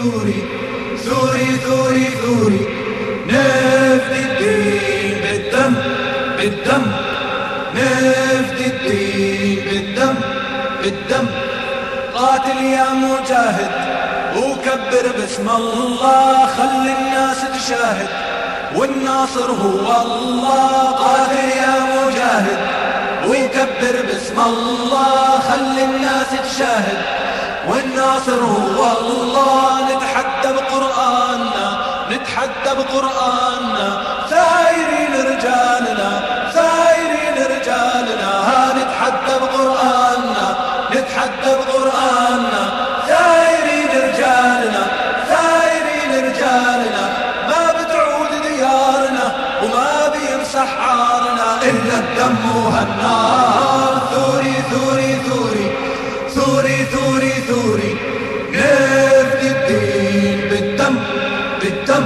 ثوري ثوري ثوري ثوري نفدي الدين بالدم بالدم نفدي الدين بالدم بالدم قاتل يا مجاهد وكبر باسم الله خلي الناس تشاهد والناصر هو الله قاتل يا مجاهد وكبر باسم الله خلي الناس تشاهد والناصر هو الله نتحدى بقرآننا نتحدى بقرآننا ثايرين رجالنا ثايرين رجالنا نتحدى بقرآننا نتحدى بقرآننا ثايرين رجالنا ثايرين رجالنا ما بتعود ديارنا وما بيمسح عارنا إلا الدم وهالنار ثوري ثوري ثوري ثوري ثوري ثوري نفدي الدين بالدم بالدم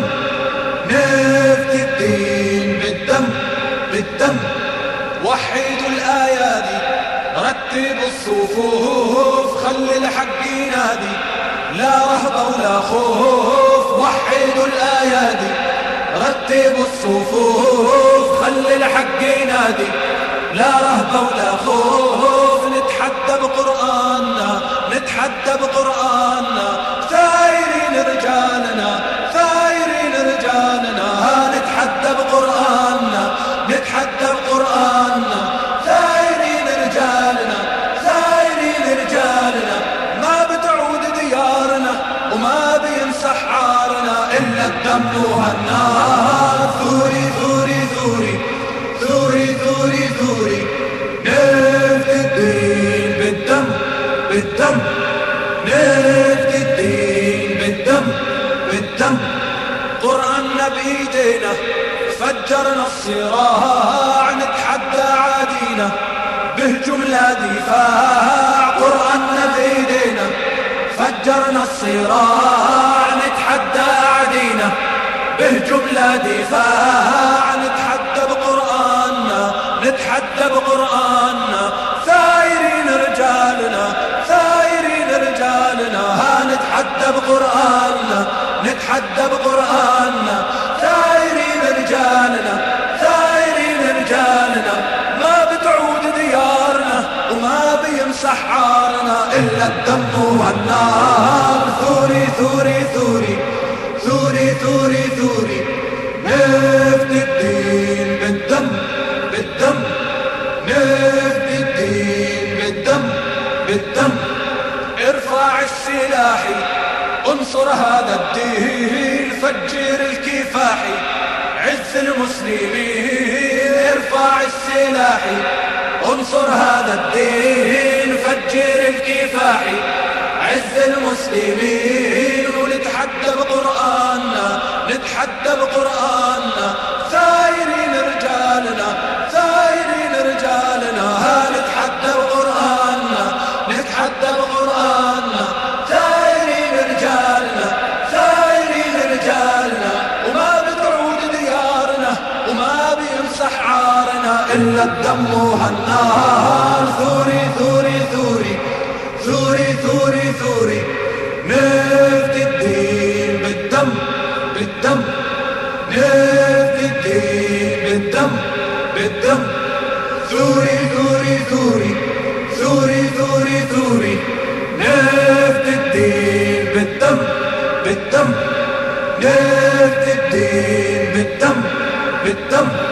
نفدي الدين بالدم بالدم وحيدوا الآيادي رتبوا الصفوف خلي الحق ينادي لا رهبة ولا خوف وحيدوا الآيادي رتبوا الصفوف خلي الحق ينادي لا رهبة ولا خوف نتحدى بقرآننا نتحدى بقرآننا ثايرين رجالنا ثايرين رجالنا نتحدى بقرآننا نتحدى بقرآننا ثايرين رجالنا ثايرين رجالنا ما بتعود ديارنا وما بيمسح عارنا إلا الدم وهالنار ثوري ثوري ثوري ثوري ثوري ثوري نفدي الدين بالدم بالدم نفدي الدين بالدم بالدم قرآننا بإيدينا فجرنا الصراع نتحدى عادينا بهجم لا دفاع قرآننا بإيدينا فجرنا الصراع نتحدى عادينا بهجم لا دفاع نتحدى بقرآننا نتحدى بقرآننا ثايرين رجالنا ثايرين رجالنا نتحدى بقرآننا نتحدى بقرآننا ثايرين رجالنا ثايرين رجالنا ما بتعود ديارنا وما بيمسح عارنا إلا الدم والنار ثوري ثوري ثوري ثوري ثوري ثوري نفدي الدين بالدم بالدم نفدي الدين بالدم بالدم ارفع السلاح انصر هذا الدين فجر الكفاح عز المسلمين ارفع السلاح انصر هذا الدين فجر الكفاح عز المسلمين ونتحدى بقرآننا نتحدى بقرآننا ثايرين رجالنا ثايرين رجالنا نتحدى بقرآننا نتحدى بقرآننا ثايرين رجالنا ثايرين رجالنا وما بتعود ديارنا وما بيمسح عارنا إلا الدم وهالنار ثوري ثوري ثوري ثوري ثوري ثوري نفدي الدين بالدم بالدم نفدي الدين بالدم بالدم ثوري ثوري ثوري ثوري ثوري ثوري نفدي الدين بالدم بالدم نفدي الدين بالدم بالدم